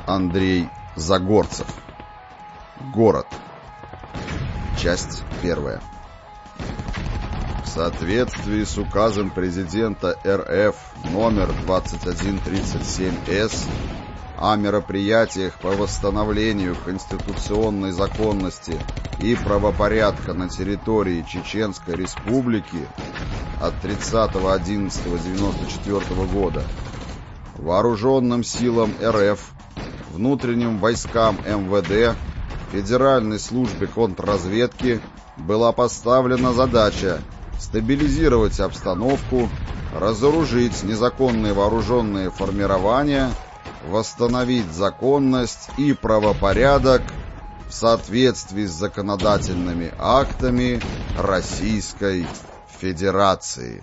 Андрей Загорцев. Город. Часть первая. В соответствии с указом президента РФ номер 2137-С о мероприятиях по восстановлению конституционной законности и правопорядка на территории Чеченской Республики от 30.11.1994 года, Вооруженным силам РФ, внутренним войскам МВД, Федеральной службе контрразведки была поставлена задача стабилизировать обстановку, разоружить незаконные вооруженные формирования, восстановить законность и правопорядок в соответствии с законодательными актами Российской Федерации.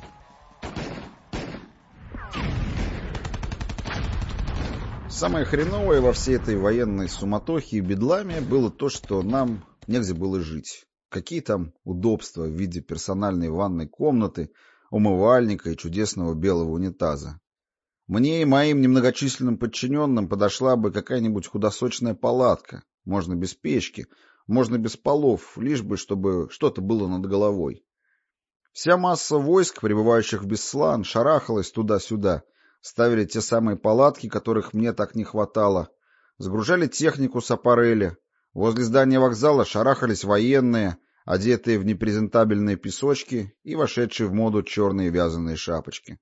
Самое хреновое во всей этой военной суматохе и бедламе было то, что нам негде было жить. Какие там удобства в виде персональной ванной комнаты, умывальника и чудесного белого унитаза. Мне и моим немногочисленным подчиненным подошла бы какая-нибудь худосочная палатка. Можно без печки, можно без полов, лишь бы чтобы что-то было над головой. Вся масса войск, прибывающих в Беслан, шарахалась туда-сюда. Ставили те самые палатки, которых мне так не хватало. Сгружали технику с аппарели. Возле здания вокзала шарахались военные, одетые в непрезентабельные песочки и вошедшие в моду черные вязаные шапочки.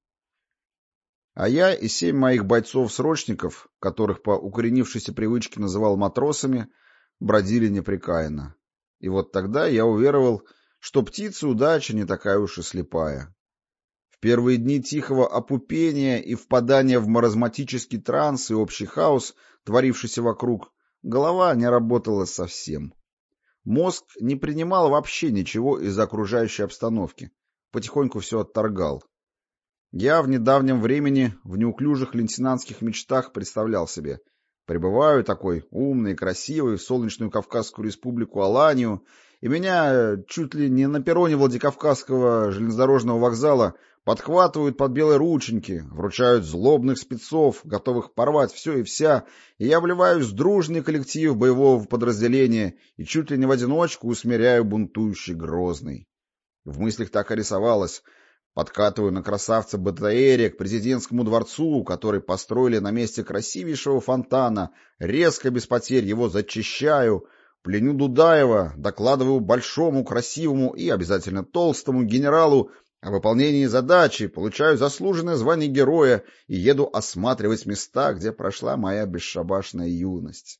А я и 7 моих бойцов-срочников, которых по укоренившейся привычке называл матросами, бродили непрекаянно. И вот тогда я уверовал, что птица удачи не такая уж и слепая. В первые дни тихого опупения и впадания в маразматический транс и общий хаос, творившийся вокруг, голова не работала совсем. Мозг не принимал вообще ничего из окружающей обстановки, потихоньку все отторгал. Я в недавнем времени в неуклюжих лейтенантских мечтах представлял себе: прибываю такой умный, красивый в солнечную Кавказскую республику Аланию, и меня чуть ли не на перроне Владикавказского железнодорожного вокзала подхватывают под белые рученьки, вручают злобных спецов, готовых порвать все и вся, и я вливаюсь в дружный коллектив боевого подразделения и чуть ли не в одиночку усмиряю бунтующий Грозный. В мыслях так и рисовалось: подкатываю на красавца БТРе к президентскому дворцу, который построили на месте красивейшего фонтана, резко без потерь его зачищаю, пленю Дудаева, докладываю большому, красивому и обязательно толстому генералу о выполнении задачи, получаю заслуженное звание героя и еду осматривать места, где прошла моя бесшабашная юность.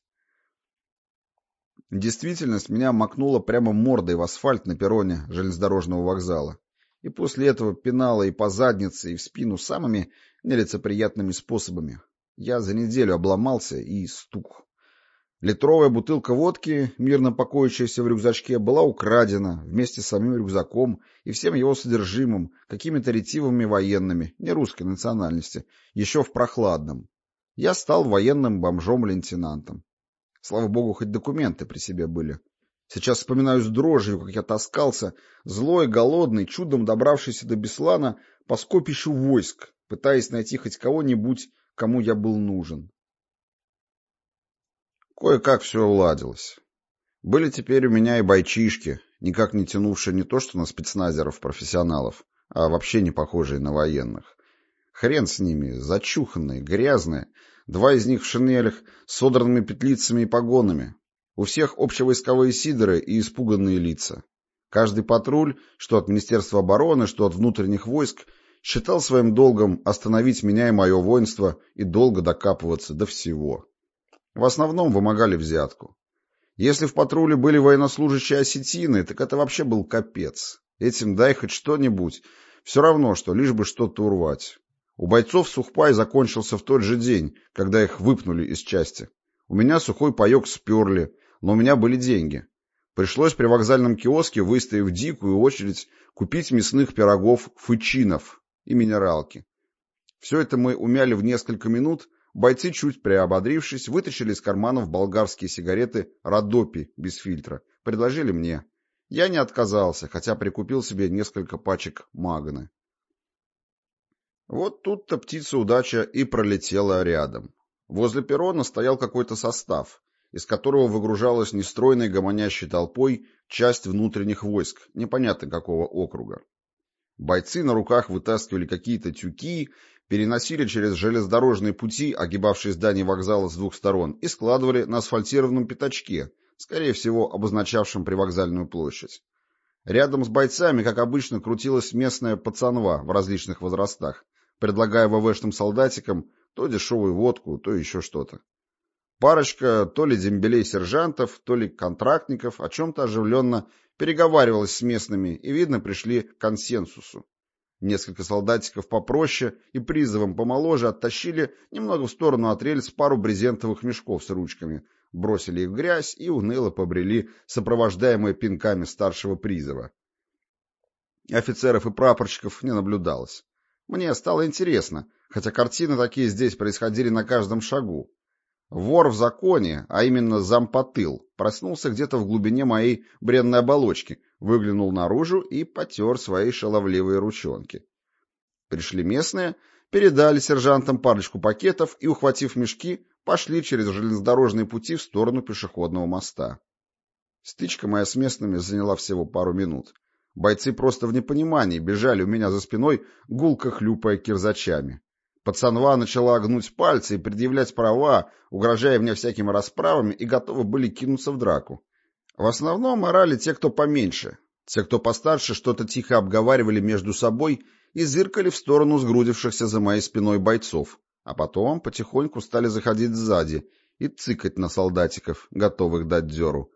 Действительность меня макнула прямо мордой в асфальт на перроне железнодорожного вокзала. И после этого пинала и по заднице, и в спину самыми нелицеприятными способами. Я за неделю обломался и стух. Литровая бутылка водки, мирно покоящаяся в рюкзачке, была украдена вместе с самим рюкзаком и всем его содержимым какими-то ретивыми военными, не русской национальности, еще в прохладном. Я стал военным бомжом-лейтенантом. Слава богу, хоть документы при себе были. Сейчас вспоминаю с дрожью, как я таскался, злой, голодный, чудом добравшийся до Беслана по скопищу войск, пытаясь найти хоть кого-нибудь, кому я был нужен. Кое-как все уладилось. Были теперь у меня и бойчишки, никак не тянувшие не то что на спецназеров-профессионалов, а вообще не похожие на военных. Хрен с ними, зачуханные, грязные, 2 из них в шинелях с содранными петлицами и погонами. У всех общевойсковые сидоры и испуганные лица. Каждый патруль, что от Министерства обороны, что от внутренних войск, считал своим долгом остановить меня и мое воинство и долго докапываться до всего. В основном вымогали взятку. Если в патруле были военнослужащие осетины, так это вообще был капец. Этим дай хоть что-нибудь, все равно что, лишь бы что-то урвать. У бойцов сухпай закончился в тот же день, когда их выпнули из части. У меня сухой паек сперли, но у меня были деньги. Пришлось при вокзальном киоске, выстояв дикую очередь, купить мясных пирогов фычинов и минералки. Все это мы умяли в несколько минут. Бойцы, чуть приободрившись, вытащили из карманов болгарские сигареты «Родопи» без фильтра. Предложили мне. Я не отказался, хотя прикупил себе несколько пачек «Магны». Вот тут-то птица удача и пролетела рядом. Возле перрона стоял какой-то состав, из которого выгружалась нестройной гомонящей толпой часть внутренних войск, непонятно какого округа. Бойцы на руках вытаскивали какие-то тюки, переносили через железнодорожные пути, огибавшие здание вокзала с двух сторон, и складывали на асфальтированном пятачке, скорее всего, обозначавшем привокзальную площадь. Рядом с бойцами, как обычно, крутилась местная пацанва в различных возрастах, предлагая ВВшным солдатикам то дешевую водку, то еще что-то. Парочка то ли дембелей-сержантов, то ли контрактников о чем-то оживленно переговаривалась с местными и, видно, пришли к консенсусу. Несколько солдатиков попроще и призовом помоложе оттащили немного в сторону от рельс пару брезентовых мешков с ручками, бросили их в грязь и уныло побрели, сопровождаемые пинками старшего призова. Офицеров и прапорщиков не наблюдалось. Мне стало интересно, хотя картины такие здесь происходили на каждом шагу. Вор в законе, а именно зампотыл, проснулся где-то в глубине моей бренной оболочки, выглянул наружу и потер свои шаловливые ручонки. Пришли местные, передали сержантам парочку пакетов и, ухватив мешки, пошли через железнодорожные пути в сторону пешеходного моста. Стычка моя с местными заняла всего пару минут. Бойцы просто в непонимании бежали у меня за спиной, гулко хлюпая кирзачами. Пацанва начала гнуть пальцы и предъявлять права, угрожая мне всякими расправами, и готовы были кинуться в драку. В основном орали те, кто поменьше. Те, кто постарше, что-то тихо обговаривали между собой и зыркали в сторону сгрудившихся за моей спиной бойцов, а потом потихоньку стали заходить сзади и цыкать на солдатиков, готовых дать дёру.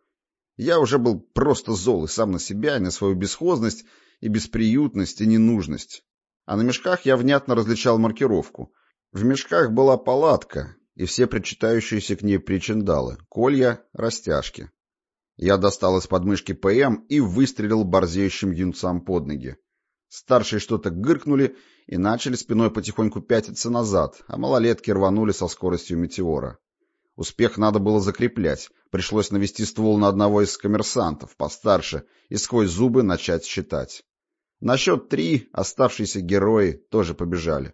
Я уже был просто зол и сам на себя, и на свою бесхозность и бесприютность и ненужность. А на мешках я внятно различал маркировку. В мешках была палатка и все причитающиеся к ней причиндалы, колья, растяжки. Я достал из подмышки ПМ и выстрелил борзеющим юнцам под ноги. Старшие что-то гыркнули и начали спиной потихоньку пятиться назад, а малолетки рванули со скоростью метеора. Успех надо было закреплять, пришлось навести ствол на одного из коммерсантов, постарше, и сквозь зубы начать считать. На счет 3 оставшиеся герои тоже побежали.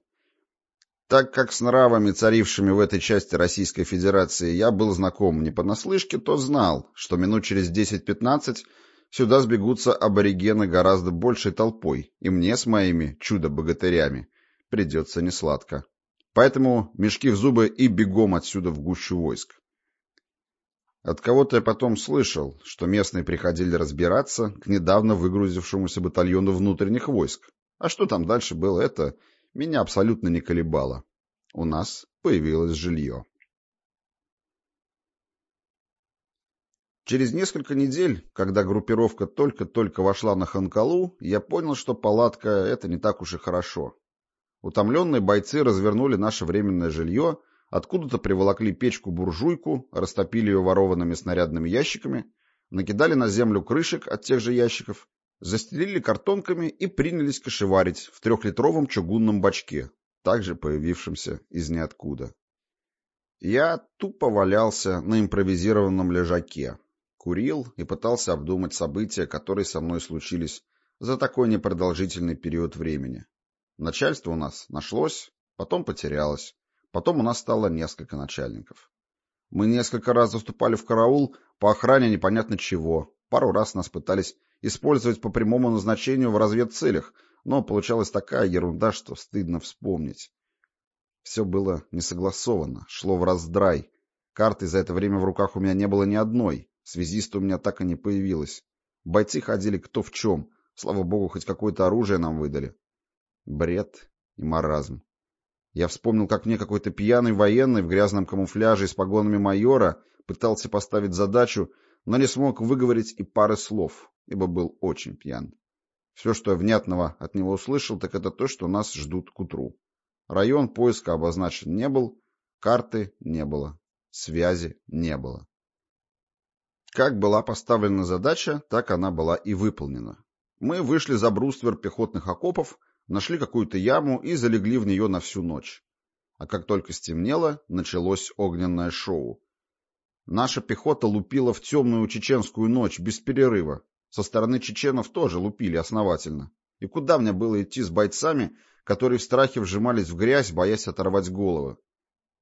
Так как с нравами, царившими в этой части Российской Федерации, я был знаком не понаслышке, то знал, что минут через 10-15 сюда сбегутся аборигены гораздо большей толпой, и мне с моими чудо-богатырями придется несладко. Поэтому мешки в зубы и бегом отсюда в гущу войск. От кого-то я потом слышал, что местные приходили разбираться к недавно выгрузившемуся батальону внутренних войск. А что там дальше было, это меня абсолютно не колебало. У нас появилось жилье. Через несколько недель, когда группировка только-только вошла на Ханкалу, я понял, что палатка — это не так уж и хорошо. Утомленные бойцы развернули наше временное жилье, откуда-то приволокли печку-буржуйку, растопили ее ворованными снарядными ящиками, накидали на землю крышек от тех же ящиков, застелили картонками и принялись кошеварить в 3-литровом чугунном бачке, также появившемся из ниоткуда. Я тупо валялся на импровизированном лежаке, курил и пытался обдумать события, которые со мной случились за такой непродолжительный период времени. Начальство у нас нашлось, потом потерялось. Потом у нас стало несколько начальников. Мы несколько раз заступали в караул по охране непонятно чего. Пару раз нас пытались использовать по прямому назначению в разведцелях, но получалась такая ерунда, что стыдно вспомнить. Все было несогласовано, шло в раздрай. Карты за это время в руках у меня не было ни одной. Связиста у меня так и не появилось. Бойцы ходили кто в чем. Слава богу, хоть какое-то оружие нам выдали. Бред и маразм. Я вспомнил, как мне какой-то пьяный военный в грязном камуфляже и с погонами майора пытался поставить задачу, но не смог выговорить и пары слов, ибо был очень пьян. Все, что я внятного от него услышал, так это то, что нас ждут к утру. Район поиска обозначен не был, карты не было, связи не было. Как была поставлена задача, так она была и выполнена. Мы вышли за бруствер пехотных окопов, нашли какую-то яму и залегли в нее на всю ночь. А как только стемнело, началось огненное шоу. Наша пехота лупила в темную чеченскую ночь без перерыва. Со стороны чеченов тоже лупили основательно. И куда мне было идти с бойцами, которые в страхе вжимались в грязь, боясь оторвать головы?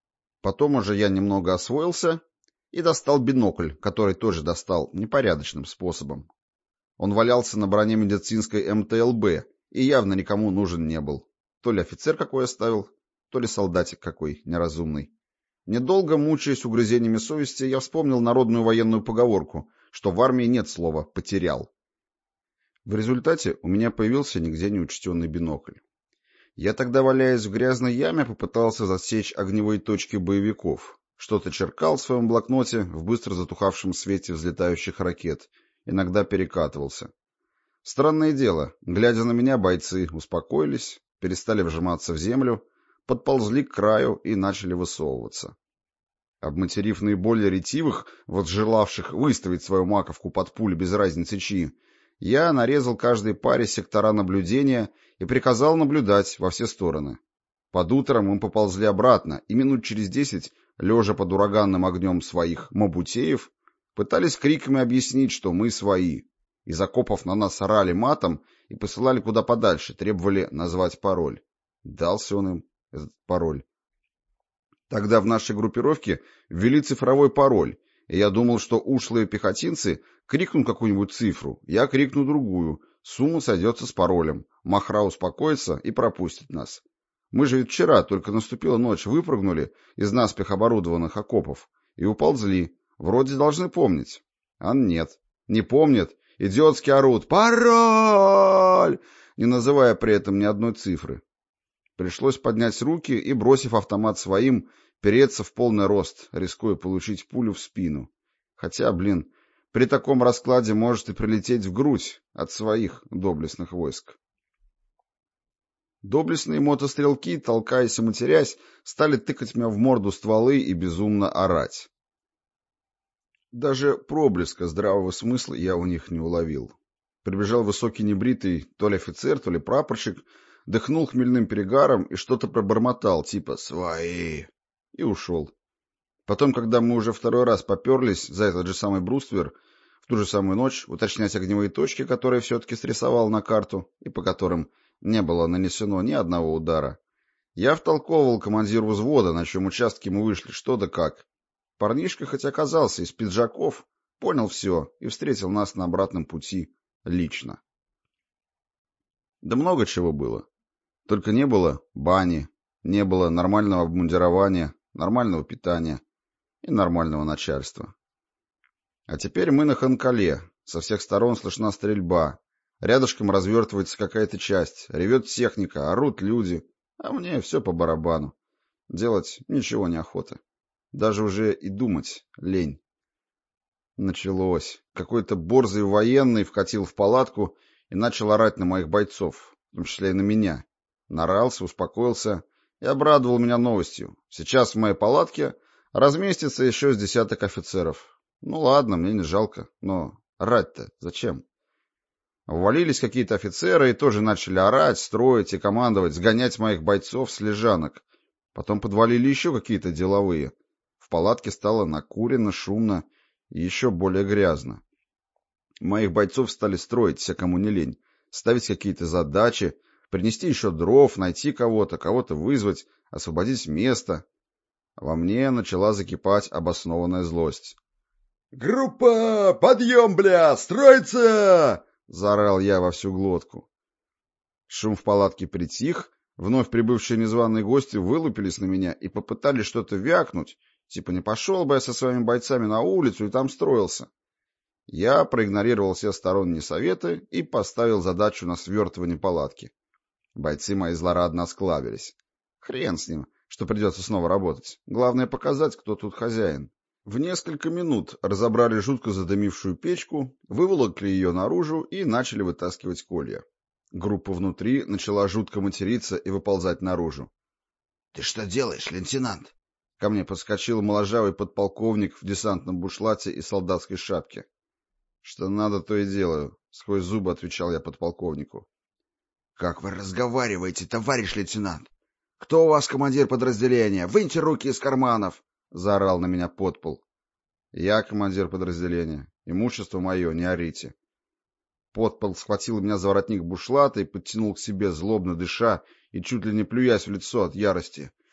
Потом уже я немного освоился и достал бинокль, который тоже достал непорядочным способом. Он валялся на броне медицинской МТЛБ и явно никому нужен не был. То ли офицер какой оставил, то ли солдатик какой неразумный. Недолго мучаясь угрызениями совести, я вспомнил народную военную поговорку, что в армии нет слова «потерял». В результате у меня появился нигде не учтенный бинокль. Я тогда, валяясь в грязной яме, попытался засечь огневые точки боевиков. Что-то черкал в своем блокноте в быстро затухавшем свете взлетающих ракет. Иногда перекатывался. Странное дело, глядя на меня, бойцы успокоились, перестали вжиматься в землю, подползли к краю и начали высовываться. Обматерив наиболее ретивых, возжелавших выставить свою маковку под пули без разницы чьи, я нарезал каждой паре сектора наблюдения и приказал наблюдать во все стороны. Под утро мы поползли обратно, и минут через 10, лежа под ураганным огнем своих мабутеев, пытались криками объяснить, что мы свои. Из окопов на нас орали матом и посылали куда подальше, требовали назвать пароль. Дался он им, этот пароль. Тогда в нашей группировке ввели цифровой пароль, и я думал, что ушлые пехотинцы крикнут какую-нибудь цифру, я крикну другую, сумма сойдется с паролем, махра успокоится и пропустит нас. Мы же ведь вчера, только наступила ночь, выпрыгнули из наспех оборудованных окопов и уползли, вроде должны помнить. А нет, не помнят, идиотски орут «Пароль!», не называя при этом ни одной цифры. Пришлось поднять руки и, бросив автомат своим, переться в полный рост, рискуя получить пулю в спину. Хотя, при таком раскладе может и прилететь в грудь от своих доблестных войск. Доблестные мотострелки, толкаясь и матерясь, стали тыкать меня в морду стволы и безумно орать. Даже проблеска здравого смысла я у них не уловил. Прибежал высокий небритый то ли офицер, то ли прапорщик, дыхнул хмельным перегаром и что-то пробормотал, типа «свои», и ушел. Потом, когда мы уже второй раз поперлись за этот же самый бруствер, в ту же самую ночь уточнять огневые точки, которые все-таки срисовал на карту и по которым не было нанесено ни одного удара, я втолковывал командиру взвода, на чем участке мы вышли, что да как. Парнишка, хоть оказался из пиджаков, понял все и встретил нас на обратном пути лично. Да много чего было. Только не было бани, не было нормального обмундирования, нормального питания и нормального начальства. А теперь мы на Ханкале, со всех сторон слышна стрельба, рядышком развертывается какая-то часть, ревет техника, орут люди, а мне все по барабану. Делать ничего не охота. Даже уже и думать лень. Началось. Какой-то борзый военный вкатил в палатку и начал орать на моих бойцов, в том числе и на меня. Нарался, успокоился и обрадовал меня новостью. Сейчас в моей палатке разместится еще с десяток офицеров. Ну ладно, мне не жалко, но орать-то зачем? Ввалились какие-то офицеры и тоже начали орать, строить и командовать, сгонять моих бойцов с лежанок. Потом подвалили еще какие-то деловые. В палатке стало накурено, шумно и еще более грязно. Моих бойцов стали строить, все кому не лень, ставить какие-то задачи, принести еще дров, найти кого-то, кого-то вызвать, освободить место. Во мне начала закипать обоснованная злость. «Группа! Подъем, бля! Строится!» — заорал я во всю глотку. Шум в палатке притих, вновь прибывшие незваные гости вылупились на меня и попытались что-то вякнуть, типа не пошел бы я со своими бойцами на улицу и там строился. Я проигнорировал все сторонние советы и поставил задачу на свертывание палатки. Бойцы мои злорадно осклабились. Хрен с ним, что придется снова работать. Главное показать, кто тут хозяин. В несколько минут разобрали жутко задымившую печку, выволокли ее наружу и начали вытаскивать колья. Группа внутри начала жутко материться и выползать наружу. — Ты что делаешь, лейтенант? Ко мне подскочил моложавый подполковник в десантном бушлате и солдатской шапке. — Что надо, то и делаю, — сквозь зубы отвечал я подполковнику. — Как вы разговариваете, товарищ лейтенант? Кто у вас командир подразделения? Выньте руки из карманов! — заорал на меня подпол. — Я командир подразделения. Имущество мое, не орите. Подпол схватил меня за воротник бушлата и подтянул к себе, злобно дыша и чуть ли не плюясь в лицо от ярости. —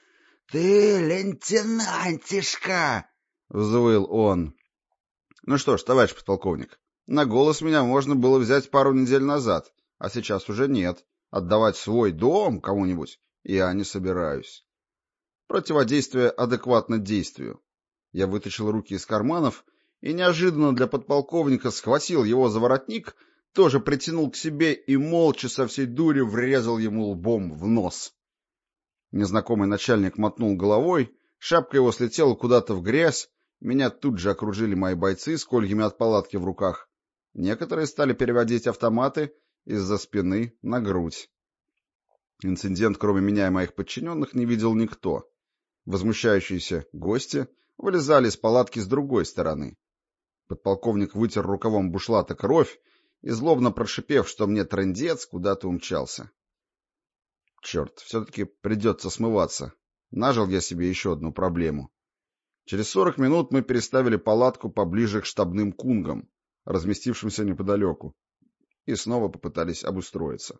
«Ты лейтенантишка!» — взвыл он. Ну что ж, товарищ подполковник, на голос меня можно было взять пару недель назад, а сейчас уже нет. Отдавать свой дом кому-нибудь я не собираюсь. Противодействие адекватно действию. Я вытащил руки из карманов и неожиданно для подполковника схватил его за воротник, тоже притянул к себе и молча со всей дури врезал ему лбом в нос. Незнакомый начальник мотнул головой, шапка его слетела куда-то в грязь, меня тут же окружили мои бойцы с кольями от палатки в руках. Некоторые стали переводить автоматы из-за спины на грудь. Инцидент, кроме меня и моих подчиненных, не видел никто. Возмущающиеся гости вылезали из палатки с другой стороны. Подполковник вытер рукавом бушлата кровь и, злобно прошипев, что мне трындец, куда-то умчался. Черт, все-таки придется смываться. Нажил я себе еще одну проблему. Через 40 минут мы переставили палатку поближе к штабным кунгам, разместившимся неподалеку, и снова попытались обустроиться.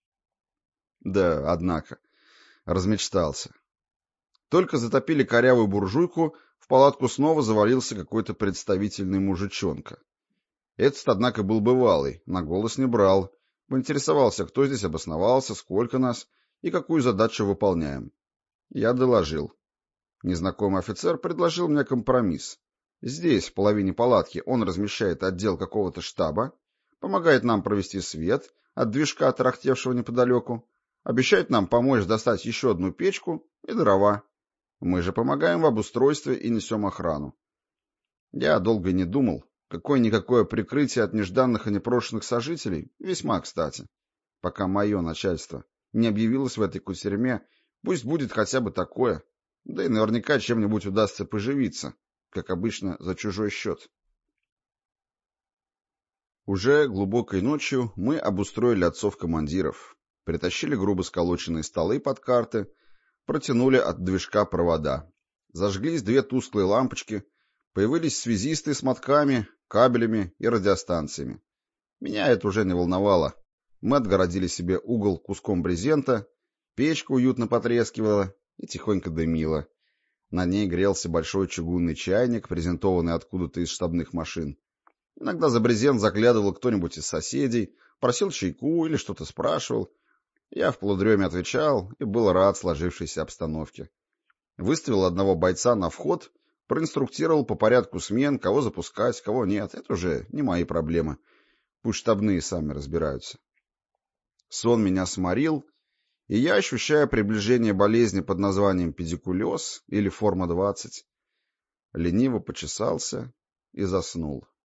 Да, однако, размечтался. Только затопили корявую буржуйку, в палатку снова завалился какой-то представительный мужичонка. Этот, однако, был бывалый, на голос не брал, поинтересовался, кто здесь обосновался, сколько нас и какую задачу выполняем. Я доложил. Незнакомый офицер предложил мне компромисс. Здесь, в половине палатки, он размещает отдел какого-то штаба, помогает нам провести свет от движка, тарахтевшего неподалеку, обещает нам помочь достать еще одну печку и дрова. Мы же помогаем в обустройстве и несем охрану. Я долго не думал. Какое-никакое прикрытие от нежданных и непрошенных сожителей весьма кстати. Пока мое начальство не объявилось в этой кутерьме, пусть будет хотя бы такое. Да и наверняка чем-нибудь удастся поживиться, как обычно, за чужой счет. Уже глубокой ночью мы обустроили отцов-командиров, притащили грубо сколоченные столы под карты, протянули от движка провода. Зажглись 2 тусклые лампочки, появились связисты с мотками, кабелями и радиостанциями. Меня это уже не волновало. Мы отгородили себе угол куском брезента, печка уютно потрескивала и тихонько дымила. На ней грелся большой чугунный чайник, презентованный откуда-то из штабных машин. Иногда за брезент заглядывал кто-нибудь из соседей, просил чайку или что-то спрашивал. Я в полудреме отвечал и был рад сложившейся обстановке. Выставил одного бойца на вход, проинструктировал по порядку смен, кого запускать, кого нет. Это уже не мои проблемы. Пусть штабные сами разбираются. Сон меня сморил, и я, ощущая приближение болезни под названием педикулез или форма 20, лениво почесался и заснул.